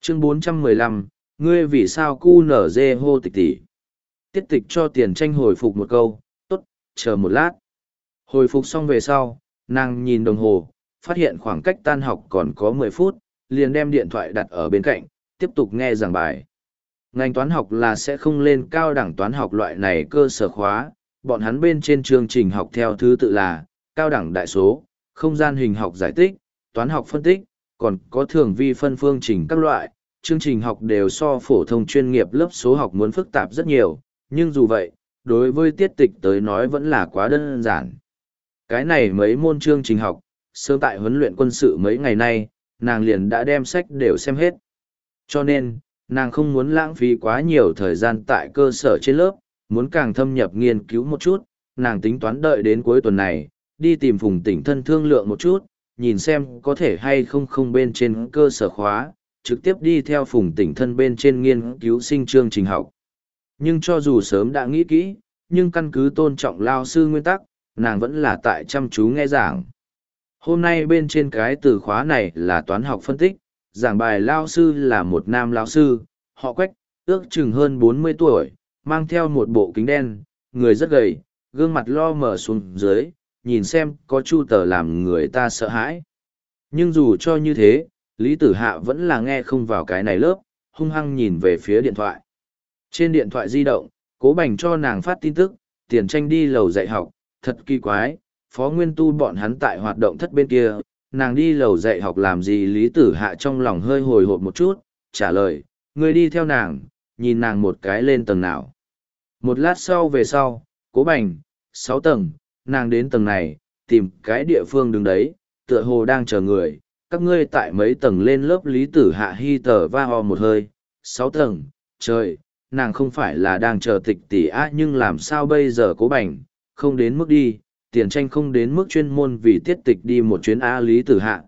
Chương 415, ngươi vì sao cu nở dê hô tịch tỷ. Tiết tịch cho tiền tranh hồi phục một câu, tốt, chờ một lát. Hồi phục xong về sau, nàng nhìn đồng hồ, phát hiện khoảng cách tan học còn có 10 phút, liền đem điện thoại đặt ở bên cạnh, tiếp tục nghe giảng bài. Ngành toán học là sẽ không lên cao đẳng toán học loại này cơ sở khóa, bọn hắn bên trên chương trình học theo thứ tự là cao đẳng đại số, không gian hình học giải tích, toán học phân tích, còn có thường vi phân phương trình các loại. Chương trình học đều so phổ thông chuyên nghiệp lớp số học muốn phức tạp rất nhiều, nhưng dù vậy, đối với tiết tịch tới nói vẫn là quá đơn giản. Cái này mấy môn chương trình học, sớm tại huấn luyện quân sự mấy ngày nay, nàng liền đã đem sách đều xem hết. Cho nên, nàng không muốn lãng phí quá nhiều thời gian tại cơ sở trên lớp, muốn càng thâm nhập nghiên cứu một chút, nàng tính toán đợi đến cuối tuần này, đi tìm Phùng Tỉnh Thân thương lượng một chút, nhìn xem có thể hay không bên trên cơ sở khóa, trực tiếp đi theo Phùng Tỉnh Thân bên trên nghiên cứu sinh chương trình học. Nhưng cho dù sớm đã nghĩ kỹ, nhưng căn cứ tôn trọng lao sư nguyên tắc, nàng vẫn là tại chăm chú nghe giảng. Hôm nay bên trên cái từ khóa này là toán học phân tích, giảng bài lao sư là một nam lao sư, họ Quách, ước chừng hơn 40 tuổi, mang theo một bộ kính đen, người rất gầy, gương mặt lo mở xuống dưới, nhìn xem có chu tờ làm người ta sợ hãi. Nhưng dù cho như thế, Lý Tử Hạ vẫn là nghe không vào cái này lớp, hung hăng nhìn về phía điện thoại. Trên điện thoại di động, Cố Bành cho nàng phát tin tức, Tiền Tranh đi lầu dạy học, thật kỳ quái, Phó Nguyên Tu bọn hắn tại hoạt động thất bên kia, nàng đi lầu dạy học làm gì? Lý Tử Hạ trong lòng hơi hồi hộp một chút, trả lời, ngươi đi theo nàng, nhìn nàng một cái lên tầng nào. Một lát sau về sau, Cố Bành, 6 tầng, nàng đến tầng này, tìm cái địa phương đứng đấy, tựa hồ đang chờ người, các ngươi tại mấy tầng lên lớp? Lý Tử Hạ hi tờ va ho một hơi, 6 tầng, trời, nàng không phải là đang chờ tịch tỷ á, nhưng làm sao bây giờ? Cố Bành, không đến mức đi, Tiền Tranh không đến mức chuyên môn vì tiết tịch đi một chuyến a. Lý Tử Hạ,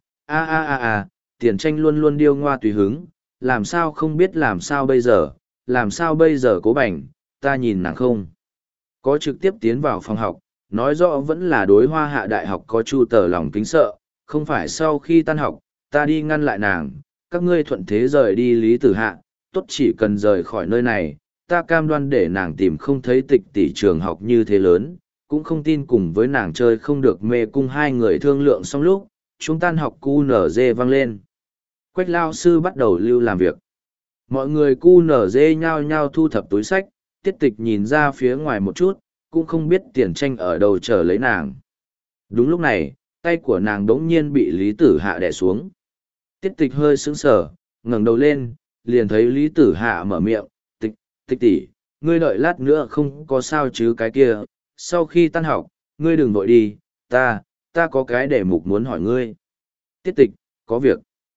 Tiền Tranh luôn luôn điêu ngoa tùy hứng, làm sao không biết làm sao bây giờ, làm sao bây giờ? Cố Bành, ta nhìn nàng không có trực tiếp tiến vào phòng học, nói rõ vẫn là đối Hoa Hạ Đại học có chu tờ lòng kính sợ, không phải sau khi tan học, ta đi ngăn lại nàng, các ngươi thuận thế rời đi. Lý Tử Hạ, tốt, chỉ cần rời khỏi nơi này, ta cam đoan để nàng tìm không thấy tịch tỷ. Trường học như thế lớn, cũng không tin cùng với nàng chơi không được. Mê cung hai người thương lượng xong lúc, chúng tan học QNZ vang lên. Quách lao sư bắt đầu lưu làm việc. Mọi người QNZ nhao nhao thu thập túi sách, tiết tịch nhìn ra phía ngoài một chút, cũng không biết Tiền Tranh ở đâu chờ lấy nàng. Đúng lúc này, tay của nàng đống nhiên bị Lý Tử Hạ đè xuống. Tiết tịch hơi sững sờ, ngẩng đầu lên, liền thấy Lý Tử Hạ mở miệng, tịch tỷ, ngươi đợi lát nữa không có sao chứ? Cái kia, sau khi tan học, ngươi đừng vội đi, ta có cái đề mục muốn hỏi ngươi. Tiết tịch, có việc.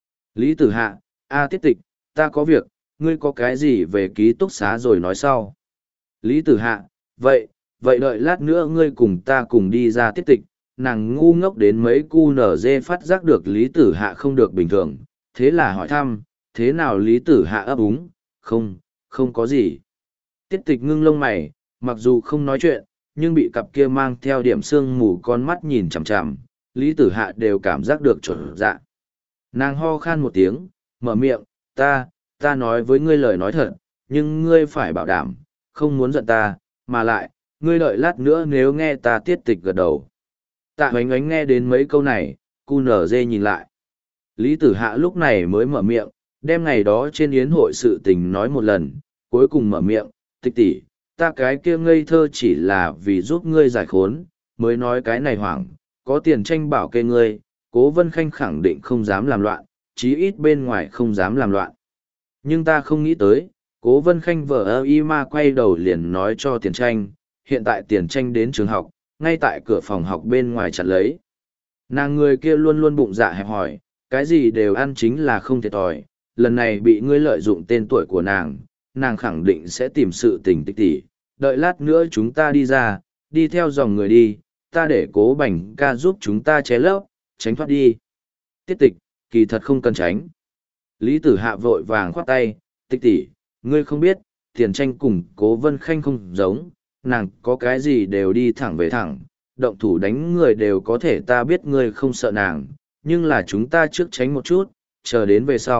Lý Tử Hạ, tiết tịch, ta có việc, ngươi có cái gì về ký túc xá rồi nói sau. Lý Tử Hạ, vậy đợi lát nữa ngươi cùng ta cùng đi ra. Tiết tịch, nàng ngu ngốc đến mấy QNZ phát giác được Lý Tử Hạ không được bình thường, thế là hỏi thăm, thế nào? Lý Tử Hạ ấp úng, không có gì. Tiết tịch ngưng lông mày, mặc dù không nói chuyện, nhưng bị cặp kia mang theo điểm sương mù con mắt nhìn chằm chằm, Lý Tử Hạ đều cảm giác được chuẩn dạ. Nàng ho khan một tiếng, mở miệng, ta nói với ngươi lời nói thật, nhưng ngươi phải bảo đảm, không muốn giận ta, mà lại, ngươi đợi lát nữa nếu nghe ta. Tiết tịch gật đầu. Tạ Hoánh Ánh nghe đến mấy câu này, QNZ nhìn lại. Lý Tử Hạ lúc này mới mở miệng, đem ngày đó trên yến hội sự tình nói một lần, cuối cùng mở miệng, tịch tỷ, ta cái kia ngây thơ chỉ là vì giúp ngươi giải khốn, mới nói cái này hoảng, có Tiền Tranh bảo kê ngươi, Cố Vân Khanh khẳng định không dám làm loạn, chí ít bên ngoài không dám làm loạn. Nhưng ta không nghĩ tới, Cố Vân Khanh vợ y ma quay đầu liền nói cho Tiền Tranh, hiện tại Tiền Tranh đến trường học, ngay tại cửa phòng học bên ngoài chặn lấy. Nàng người kia luôn luôn bụng dạ hẹp hòi, cái gì đều ăn chính là không thiệt thòi, lần này bị ngươi lợi dụng tên tuổi của nàng khẳng định sẽ tìm sự tình. Tịch tỷ, đợi lát nữa chúng ta đi ra, đi theo dòng người đi, ta để Cố Bành ca giúp chúng ta ché lấp, tránh thoát đi. Tiết tịch, kỳ thật không cần tránh. Lý Tử Hạ vội vàng khoát tay, tịch tỷ, ngươi không biết, Tiền Tranh cùng Cố Vân Khanh không giống, nàng có cái gì đều đi thẳng về thẳng, động thủ đánh người đều có thể. Ta biết ngươi không sợ nàng, nhưng là chúng ta trước tránh một chút, chờ đến về sau,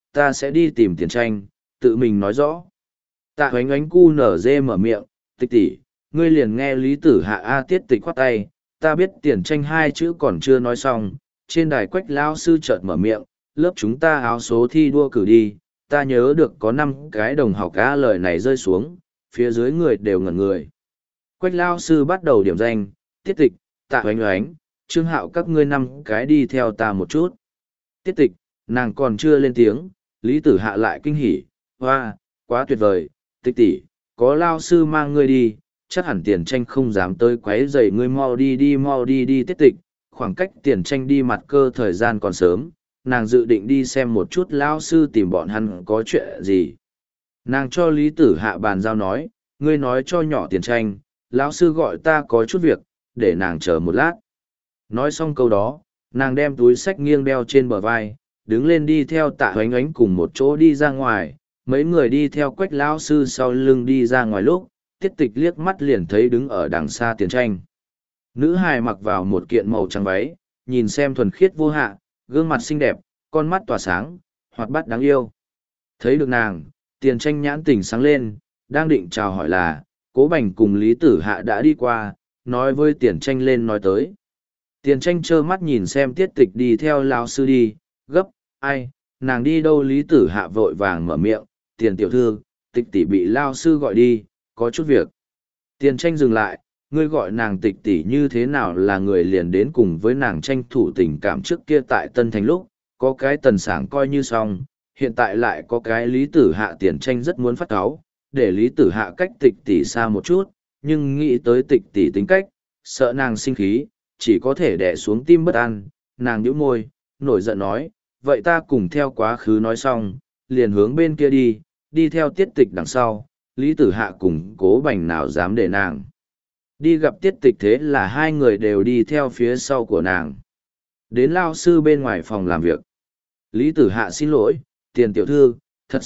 ta sẽ đi tìm tiền tranh, tự mình nói rõ. Tạ Hoánh Ánh cu nở dê mở miệng, tịch tỷ, ngươi liền nghe Lý Tử Hạ A Tiết Tịch khoát tay, ta biết tiền tranh hai chữ còn chưa nói xong, trên đài Quách lao sư chợt mở miệng, lớp chúng ta áo số thi đua cử đi, ta nhớ được có 5 cái đồng học A lời này rơi xuống, phía dưới người đều ngẩn người. Quách lao sư bắt đầu điểm danh, Tiết Tịch, Tạ Hoánh Ánh, Trương Hạo các ngươi 5 cái đi theo ta một chút. Tiết Tịch, nàng còn chưa lên tiếng, Lý Tử Hạ lại kinh hỉ, hoa, quá tuyệt vời, Tịch tỷ, có lao sư mang ngươi đi, chắc hẳn tiền tranh không dám tới quấy rầy ngươi, mau đi đi Tiết Tịch, khoảng cách tiền tranh đi mặt cơ thời gian còn sớm, nàng dự định đi xem một chút lao sư tìm bọn hắn có chuyện gì. Nàng cho Lý Tử Hạ bàn giao nói, ngươi nói cho nhỏ tiền tranh, lão sư gọi ta có chút việc, để nàng chờ một lát. Nói xong câu đó, nàng đem túi xách nghiêng đeo trên bờ vai, đứng lên đi theo Tạ Hoánh Ánh cùng một chỗ đi ra ngoài, mấy người đi theo Quách lão sư sau lưng đi ra ngoài lúc, Tiết Tịch liếc mắt liền thấy đứng ở đằng xa tiền tranh. Nữ hài mặc vào một kiện màu trắng váy, nhìn xem thuần khiết vô hạ, gương mặt xinh đẹp, con mắt tỏa sáng, hoạt bát đáng yêu. Thấy được nàng, tiền tranh nhãn tỉnh sáng lên, đang định chào hỏi là, Cố Bành cùng Lý Tử Hạ đã đi qua, nói với tiền tranh lên nói tới. Tiền tranh trơ mắt nhìn xem Tiết Tịch đi theo lão sư đi, gấp, ai, nàng đi đâu? Lý Tử Hạ vội vàng mở miệng, tiền tiểu thư, Tịch tỷ bị lao sư gọi đi, có chút việc. Tiền tranh dừng lại, ngươi gọi nàng Tịch tỷ như thế nào là người liền đến cùng với nàng tranh thủ tình cảm trước kia tại Tân Thành lúc, có cái Tần Sảng coi như xong, hiện tại lại có cái Lý Tử Hạ. Tiền tranh rất muốn phát cáu, để Lý Tử Hạ cách Tịch tỷ xa một chút, nhưng nghĩ tới Tịch tỷ tính cách, sợ nàng sinh khí, chỉ có thể đè xuống tim bất an, nàng nhíu môi, nổi giận nói, vậy ta cùng theo quá khứ. Nói xong, liền hướng bên kia đi, đi theo Tiết Tịch đằng sau, Lý Tử Hạ cùng Cố Bành nào dám để nàng đi gặp Tiết Tịch, thế là hai người đều đi theo phía sau của nàng. Đến lao sư bên ngoài phòng làm việc. Lý Tử Hạ xin lỗi, tiền tiểu thư, thật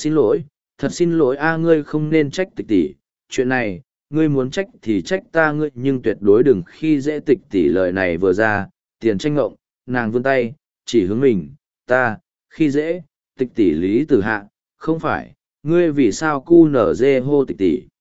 xin lỗi a, ngươi không nên trách Tịch tỷ, chuyện này, ngươi muốn trách thì trách ta ngươi, nhưng tuyệt đối đừng khi dễ Tịch tỷ. Lời này vừa ra, tiền tranh ngộng, nàng vươn tay, chỉ hướng mình, ta, khi dễ, Tịch tỷ. Lý Tử Hạ, không phải, ngươi vì sao cu nở dê hô Tịch tỷ.